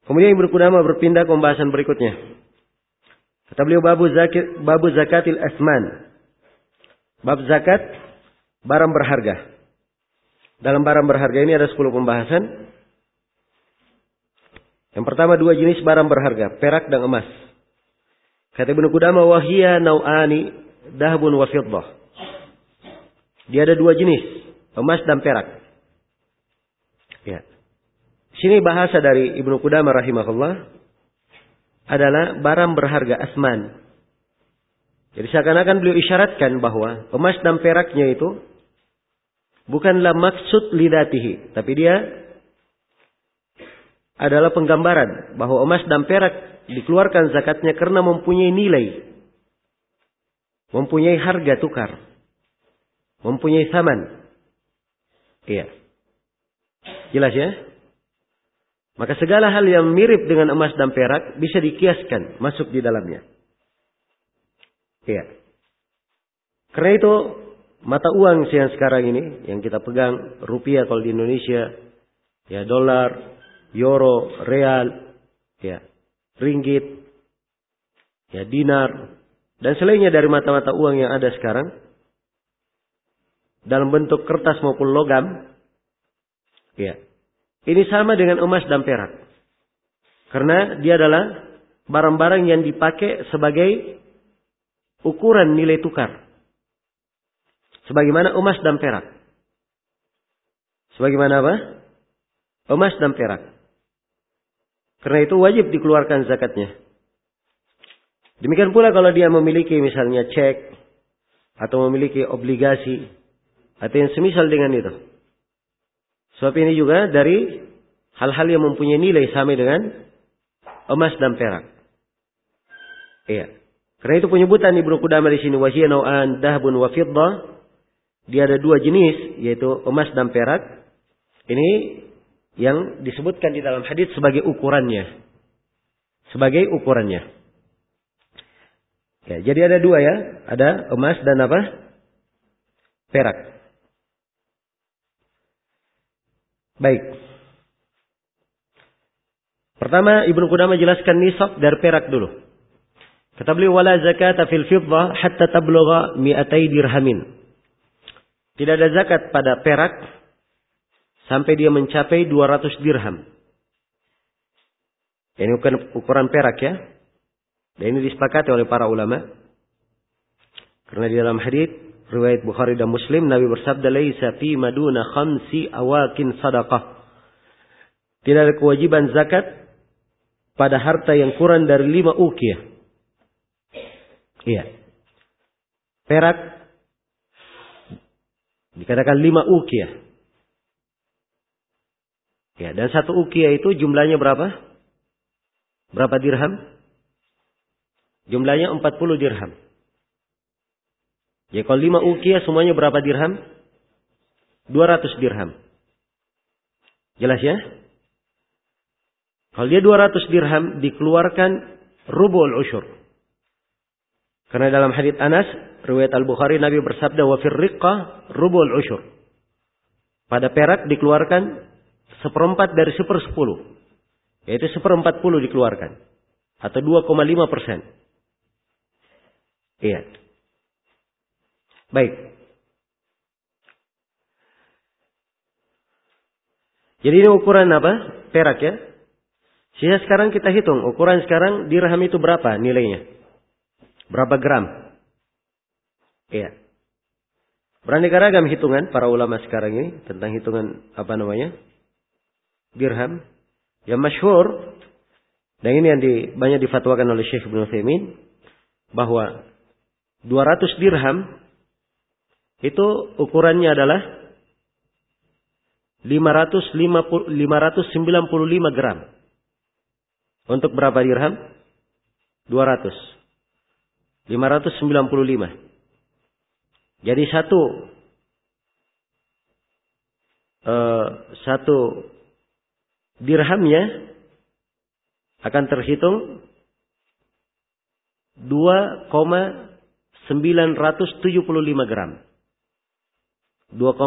Kemudian Ibnu Qudamah berpindah ke pembahasan berikutnya. Kata beliau babu zakatil asman. Bab zakat barang berharga. Dalam barang berharga ini ada 10 pembahasan. Yang pertama 2 jenis barang berharga, perak dan emas. Kata Ibnu Qudamah wahiya nau'ani dahbun wa fiddah. Dia ada 2 jenis, emas dan perak. Ya. Sini bahasa dari Ibnu Qudamah rahimahullah adalah barang berharga asman. Jadi seakan-akan beliau isyaratkan bahwa emas dan peraknya itu bukanlah maksud lidatihi, tapi dia adalah penggambaran bahwa emas dan perak dikeluarkan zakatnya karena mempunyai nilai, mempunyai harga tukar, mempunyai thaman. Iya. Jelas ya? Maka segala hal yang mirip dengan emas dan perak bisa dikiaskan masuk di dalamnya. Iya. Karena itu mata uang yang sekarang ini yang kita pegang, rupiah kalau di Indonesia, ya dolar, euro, real, ya ringgit, ya dinar, dan selainnya dari mata-mata uang yang ada sekarang dalam bentuk kertas maupun logam, ya. Ini sama dengan emas dan perak. Karena dia adalah barang-barang yang dipakai sebagai ukuran nilai tukar. Sebagaimana emas dan perak. Sebagaimana apa? Emas dan perak. Karena itu wajib dikeluarkan zakatnya. Demikian pula kalau dia memiliki misalnya cek atau memiliki obligasi atau yang semisal dengan itu. Sebab ini juga dari hal-hal yang mempunyai nilai sama dengan emas dan perak. Iya. Karena itu penyebutan Ibnu Qudamah di sini wahiya nau'an dahbun wa fiddah. Dia ada 2 jenis yaitu emas dan perak. Ini yang disebutkan di dalam hadis sebagai ukurannya. Sebagai ukurannya. Ya, jadi ada 2 ya, ada emas dan apa? Perak. Baik. Pertama Ibnu Qudamah jelaskan nisab dari perak dulu. Kata beliau wala zakata fil fiddah hatta tablugha 200 dirhamin. Tidak ada zakat pada perak sampai dia mencapai 200 dirham. Ini ukuran perak ya. Dan ini disepakati oleh para ulama. Karena di dalam hadis riwayat Bukhari dan Muslim Nabi bersabda laisa fi maduna khamsi awakin sadaqah. Tidak ada kewajiban zakat pada harta yang kurang dari 5 uqiyah. Iya. Perak dikatakan 5 uqiyah. Ya, dan 1 uqiyah itu jumlahnya berapa? Berapa dirham? Jumlahnya 40 dirham. Ya kalau 5 uqiyah semuanya berapa dirham? 200 dirham. Jelas ya? Kalau dia 200 dirham dikeluarkan rubul usyur. Karena dalam hadits Anas, riwayat Al-Bukhari Nabi bersabda wa fir riqqah rubul usyur. Pada perak dikeluarkan 1/4 dari 1/10. Yaitu 1/40 dikeluarkan. Atau 2,5%. Iya. Baik. Jadi ini ukuran apa? Perak ya. Sehingga sekarang kita hitung. Ukuran sekarang dirham itu berapa nilainya? Berapa gram? Iya. Beraneka ragam hitungan para ulama sekarang ini. Tentang hitungan apa namanya? Dirham. Yang masyhur. Dan ini yang banyak difatwakan oleh Syekh Ibnu Utsaimin. Bahwa 200 dirham. Itu ukurannya adalah 595 gram. Untuk berapa dirham? 200. 595. Jadi satu dirhamnya akan terhitung 2,975 gram.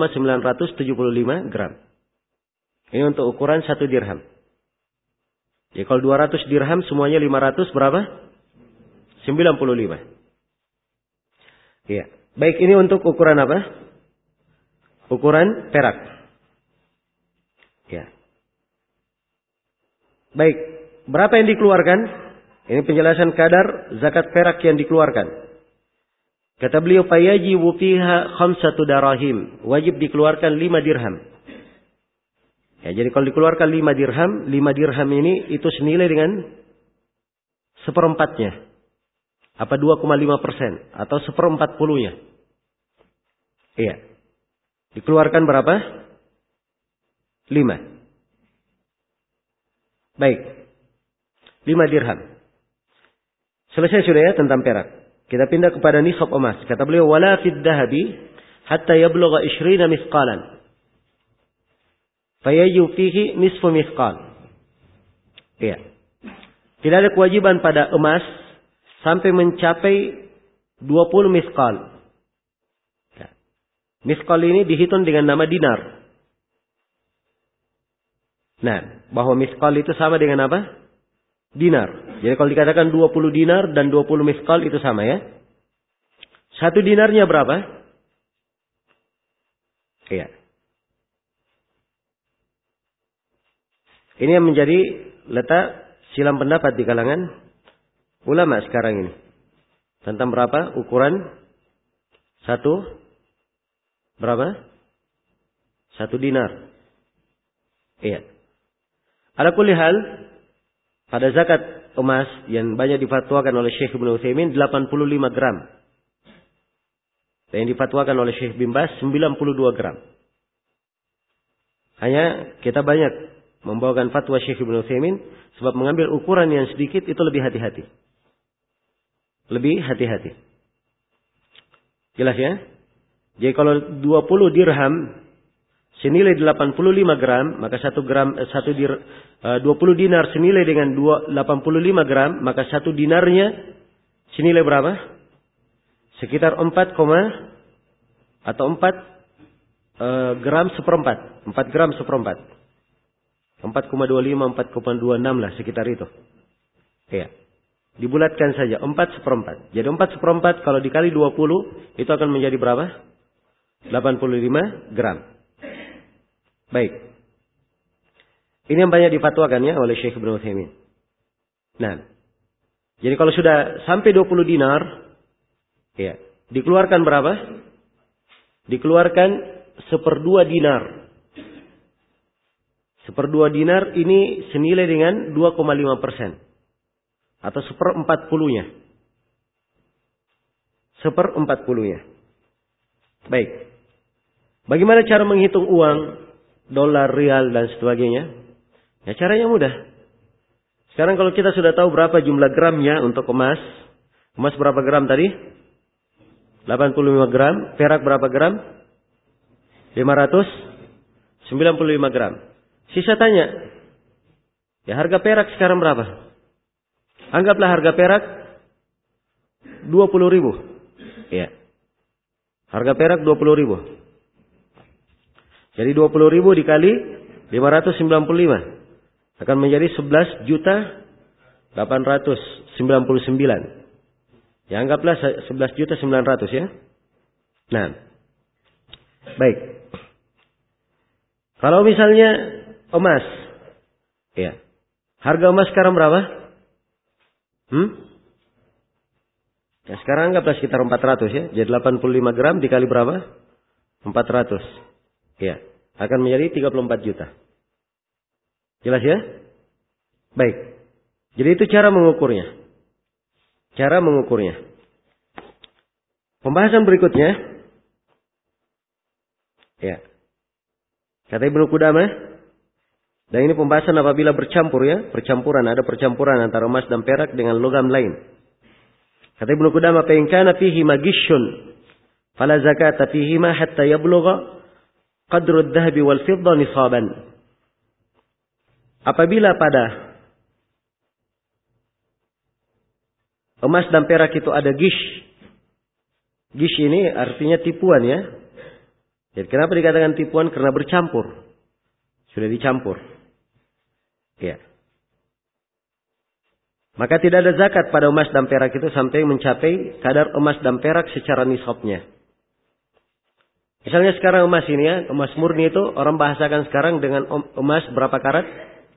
2,975 gram. Ini untuk ukuran 1 dirham. Jadi kalau 200 dirham semuanya 500 berapa? 95. Iya. Baik, ini untuk ukuran apa? Ukuran perak. Ya. Baik, berapa yang dikeluarkan? Ini penjelasan kadar zakat perak yang dikeluarkan. Kata beliau, fayajibu fiha khamsatu darahim. Wajib dikeluarkan 5 dirham. Ya, jadi kalau dikeluarkan 5 dirham, 5 dirham ini itu senilai dengan seperempatnya. Apa 2,5% atau 1/40-nya. Iya. Dikeluarkan berapa? 5. Baik. 5 dirham. Selesai sudah ya tentang perak. Kita pindah kepada nisab emas. Kata beliau, wala fid dahabi hatta yablugha 20 mithqalan. Fayajibu fihi nisfu mithqal. Iya. Tidak ada kewajiban pada emas sampai mencapai 20 mithqal. Ya. Mithqal ini dihitung dengan nama dinar. Nah, bahwa mithqal itu sama dengan apa? Dinar. Jadi kalau dikatakan 20 dinar dan 20 mithqal itu sama ya. 1 dinarnya berapa? Iya. Ini yang menjadi letak silam pendapat di kalangan ulama sekarang ini. Tentang berapa ukuran 1 berapa? 1 dinar. Iya. Ala kulli hal, pada zakat emas yang banyak difatwakan oleh Syekh Ibnu Utsaimin 85 gram. Dan yang difatwakan oleh Syekh bin Baz 92 gram. Hanya kita banyak membawakan fatwa Syekh Ibnu Utsaimin sebab mengambil ukuran yang sedikit itu lebih hati-hati. Lebih hati-hati. Jelas ya? Jadi kalau 20 dirham senilai 85 gram, maka 20 dinar senilai dengan 85 gram, maka 1 dinarnya senilai berapa? Sekitar 4 gram seperempat. 4 gram seperempat. 4,25, 4,26 lah sekitar itu. Iya. Dibulatkan saja 4 seperempat. Jadi 4 seperempat kalau dikali 20 itu akan menjadi berapa? 85 gram. Baik. Ini yang banyak difatwakan ya oleh Syekh Ibnu Utsaimin. Nah, jadi kalau sudah sampai 20 dinar, ya, dikeluarkan berapa? Dikeluarkan 1/2 dinar. 1/2 dinar ini senilai dengan 2,5%. Atau 1/40-nya. 1/40-nya. Baik. Bagaimana cara menghitung uang? Dolar, rial, dan sebagainya. Ya caranya mudah. Sekarang kalau kita sudah tahu berapa jumlah gramnya untuk emas. Emas berapa gram tadi? 85 gram. Perak berapa gram? 595 gram. Sisa tanya. Ya harga perak sekarang berapa? Anggaplah harga perak 20.000. Ya. Harga perak 20.000. Jadi 20.000 dikali 595 akan menjadi 11.899. Ya anggaplah 11.900 ya. Nah. Baik. Kalau misalnya emas. Ya. Harga emas sekarang berapa? Ya sekarang anggaplah sekitar 400 ya. Jadi 85 gram dikali berapa? 400. Ya, akan menjadi 34 juta. Jelas ya? Baik. Jadi itu cara mengukurnya. Cara mengukurnya. Pembahasan berikutnya. Ya. Kata Ibnu Qudamah. Dan ini pembahasan apabila bercampur ya. Percampuran. Ada percampuran antara emas dan perak dengan logam lain. Kata Ibnu Qudamah. Fa in kana fihi magishun. Fala zakata fihi ma hatta yablugha qadrud dhahabi wal fidda nisaban. Apabila pada emas dan perak itu ada gish. Gish ini artinya tipuan ya. Jadi kenapa dikatakan tipuan? Karena bercampur. Sudah dicampur. Ya. Maka tidak ada zakat pada emas dan perak itu sampai mencapai kadar emas dan perak secara nisabnya. Misalnya sekarang emas ini ya, emas murni itu orang bahasakan sekarang dengan emas berapa karat?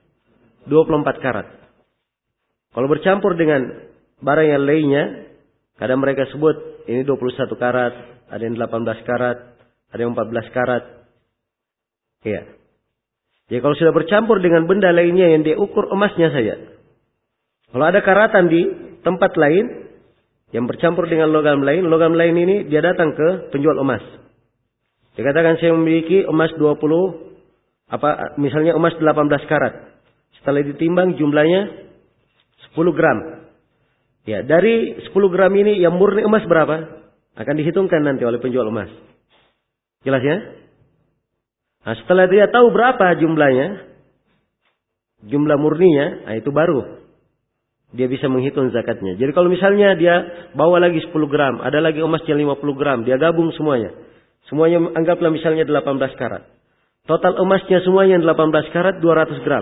24 karat. Kalau bercampur dengan barang yang lainnya, kadang mereka sebut ini 21 karat, ada yang 18 karat, ada yang 14 karat. Iya. Jadi kalau sudah bercampur dengan benda lainnya yang diukur emasnya saja. Kalau ada karatan di tempat lain yang bercampur dengan logam lain ini dia datang ke penjual emas. Dikatakan saya memiliki emas 20, misalnya emas 18 karat. Setelah ditimbang jumlahnya 10 gram. Ya, dari 10 gram ini yang murni emas berapa? Akan dihitungkan nanti oleh penjual emas. Jelas ya? Nah, setelah dia tahu berapa jumlahnya, jumlah murninya, nah itu baru dia bisa menghitung zakatnya. Jadi kalau misalnya dia bawa lagi 10 gram, ada lagi emasnya 50 gram, dia gabung semuanya. Semuanya anggaplah misalnya 18 karat. Total emasnya semuanya 18 karat 200 gram.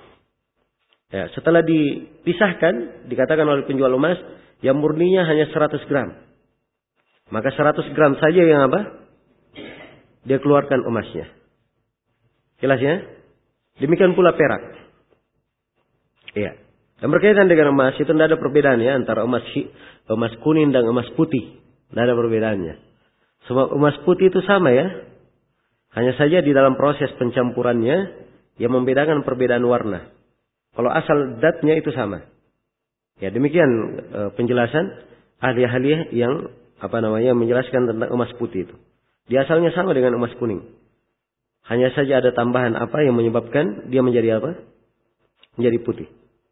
Ya, setelah dipisahkan, dikatakan oleh penjual emas, yang murninya hanya 100 gram. Maka 100 gram saja yang apa? Dia keluarkan emasnya. Jelas ya? Demikian pula perak. Iya. Dan berkaitan dengan emas, itu tidak ada perbedaan ya antara emas kuning dan emas putih. Tidak ada perbedaannya. Sebab emas putih itu sama ya. Hanya saja di dalam proses pencampurannya yang membedakan perbedaan warna. Kalau asal zatnya itu sama. Ya demikian penjelasan ahli-ahli yang menjelaskan tentang emas putih itu. Dia asalnya sama dengan emas kuning. Hanya saja ada tambahan apa yang menyebabkan dia menjadi apa? Menjadi putih.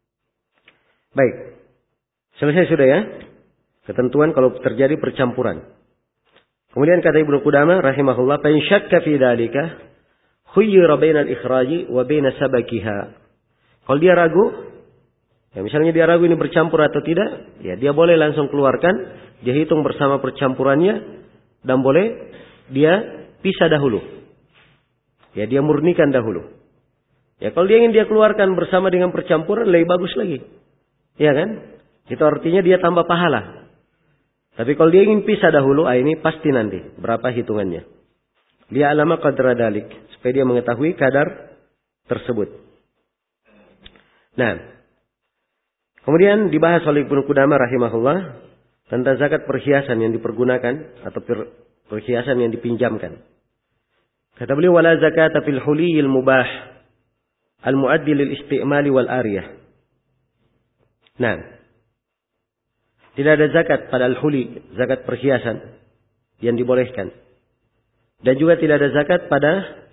Baik. Selesai sudah ya. Ketentuan kalau terjadi percampuran. Kemudian kata Ibnu Qudamah rahimahullah, "Fa in syakka fi dzalika khuyyira bainal ikhraji wa baina sabakiha." Kalau dia ragu, ya misalnya dia ragu ini bercampur atau tidak, ya dia boleh langsung keluarkan, dia hitung bersama percampurannya dan boleh dia pisah dahulu. Ya dia murnikan dahulu. Ya kalau dia ingin dia keluarkan bersama dengan percampuran lebih bagus lagi. Ya kan? Itu artinya dia tambah pahala. Tapi kalau dia ingin pisah dahulu, ini pasti nanti berapa hitungannya. Dia alama qadra dalik, supaya dia mengetahui kadar tersebut. Nah, kemudian dibahas oleh Ibnu Qudamah rahimahullah tentang zakat perhiasan yang dipergunakan atau perhiasan yang dipinjamkan. Kata beliau, wala zakata fil huliyil mubah al-muaddi lil istimali wal ariyah. Nah, tidak ada zakat pada al-huli, zakat perhiasan yang dibolehkan. Dan juga tidak ada zakat pada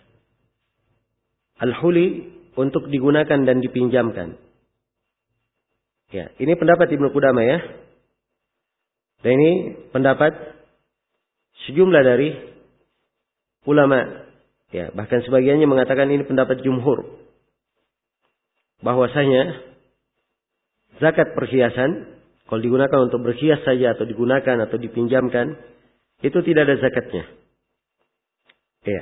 al-huli untuk digunakan dan dipinjamkan. Ya, ini pendapat Ibnu Qudamah ya. Dan ini pendapat sejumlah dari ulama. Ya, bahkan sebagiannya mengatakan ini pendapat jumhur. Bahwasanya zakat perhiasan kalau digunakan untuk berhias saja atau digunakan atau dipinjamkan, itu tidak ada zakatnya. Ya.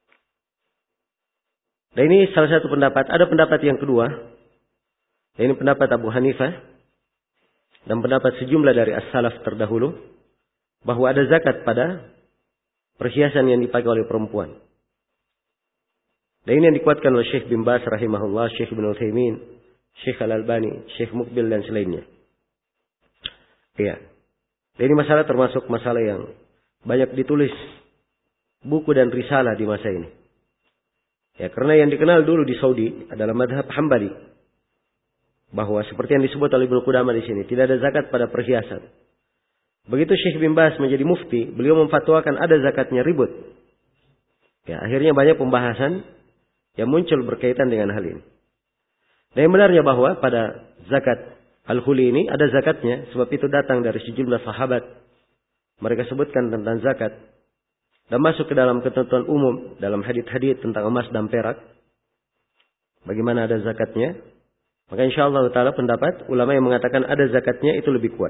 Dan ini salah satu pendapat. Ada pendapat yang kedua. Dan ini pendapat Abu Hanifah. Dan pendapat sejumlah dari as-salaf terdahulu. Bahwa ada zakat pada perhiasan yang dipakai oleh perempuan. Dan ini yang dikuatkan oleh Syekh bin Baz rahimahullah, Syekh Ibnu Utsaimin, Syekh Al-Albani, Syekh Muqbil dan selainnya. Iya. Dan ini masalah termasuk masalah yang banyak ditulis buku dan risalah di masa ini. Ya, karena yang dikenal dulu di Saudi adalah madhab Hambali. Bahwa seperti yang disebut oleh Ibnu Qudamah di sini, tidak ada zakat pada perhiasan. Begitu Syekh bin Baz menjadi mufti, beliau memfatwakan ada zakatnya, ribut. Ya, akhirnya banyak pembahasan yang muncul berkaitan dengan hal ini. Dan yang benarnya bahwa pada zakat al-huli ini ada zakatnya, sebab itu datang dari sejumlah sahabat. Mereka sebutkan tentang zakat. Dan masuk ke dalam ketentuan umum, dalam hadits-hadits tentang emas dan perak. Bagaimana ada zakatnya. Maka insyaAllah ta'ala pendapat ulama yang mengatakan ada zakatnya itu lebih kuat.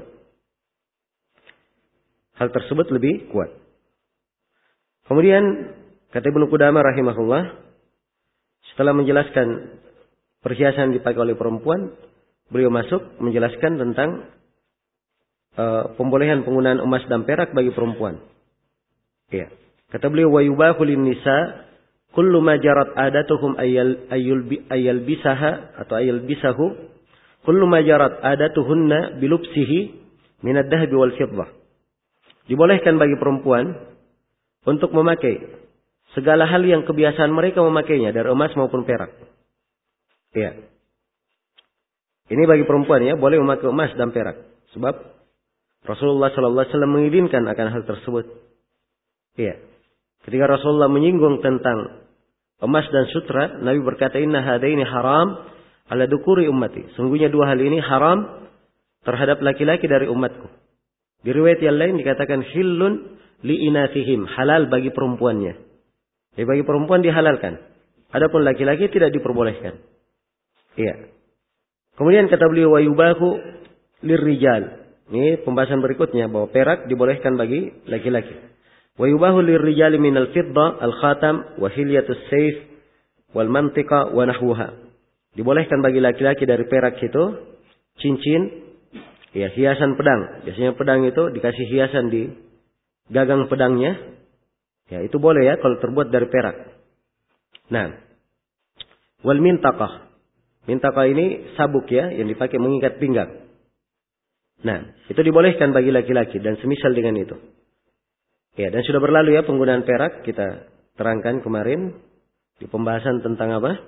Hal tersebut lebih kuat. Kemudian, kata Ibnu Qudamah rahimahullah, setelah menjelaskan perhiasan dipakai oleh perempuan, beliau masuk menjelaskan tentang pembolehan penggunaan emas dan perak bagi perempuan. Ya. Kata beliau, wa yubahu lin-nisa kullu ma jarat adatuhum ayalbisaha atau ayalbisahu kullu ma jarat adatuhunna bilubsihi min ad-dhahab wal fiddah. Dibolehkan bagi perempuan untuk memakai segala hal yang kebiasaan mereka memakainya dari emas maupun perak. Ya. Ini bagi perempuan ya, boleh memakai emas dan perak. Sebab Rasulullah sallallahu alaihi wasallam mengizinkan akan hal tersebut. Iya. Ketika Rasulullah menyinggung tentang emas dan sutra, Nabi berkata, "Inna hadaini haram ala dukuri ummati." Sungguhnya dua hal ini haram terhadap laki-laki dari umatku. Di riwayat yang lain dikatakan hillun li inathihim, halal bagi perempuannya. Jadi bagi perempuan dihalalkan. Adapun laki-laki tidak diperbolehkan. Iya. Kemudian kata beliau, wa yubahu lirrijal. Ini pembahasan berikutnya bahwa perak dibolehkan bagi laki-laki. Wa yubahu lirrijal minal fidda al-khatam wa hilyatus sayf wal mantiqa wa nahwuha. Dibolehkan bagi laki-laki dari perak itu cincin, ya, hiasan pedang. Biasanya pedang itu dikasih hiasan di gagang pedangnya. Ya, itu boleh ya kalau terbuat dari perak. Nah, wal mintaqah. Mintaqah ini sabuk ya yang dipakai mengikat pinggang. Nah, itu dibolehkan bagi laki-laki dan semisal dengan itu. Ya, dan sudah berlalu ya penggunaan perak kita terangkan kemarin di pembahasan tentang apa?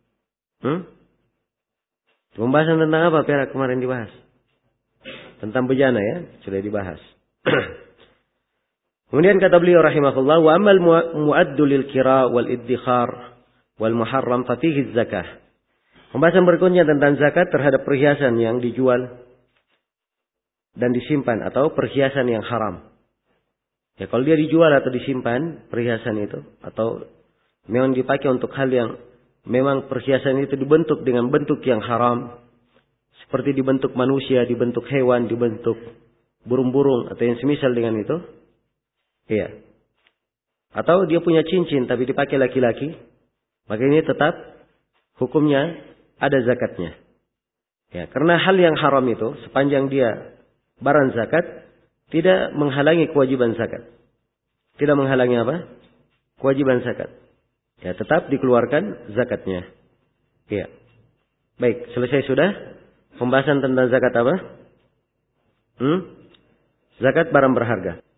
Pembahasan tentang apa perak kemarin dibahas? Tentang bejana ya, sudah dibahas. Kemudian kata beliau rahimahullah, wa amal mu'addu lil kira wal iddikhar wal muharram fa fihi zakah. Pembahasan berikutnya tentang zakat terhadap perhiasan yang dijual dan disimpan atau perhiasan yang haram. Ya, kalau dia dijual atau disimpan perhiasan itu atau memang dipakai untuk hal yang memang perhiasan itu dibentuk dengan bentuk yang haram, seperti dibentuk manusia, dibentuk hewan, dibentuk burung-burung atau yang semisal dengan itu. Iya. Atau dia punya cincin tapi dipakai laki-laki, maka ini tetap hukumnya ada zakatnya. Ya, karena hal yang haram itu sepanjang dia barang zakat tidak menghalangi kewajiban zakat. Tidak menghalangi apa? Kewajiban zakat. Ya, tetap dikeluarkan zakatnya. Ya. Baik, selesai sudah pembahasan tentang zakat apa? Zakat barang berharga.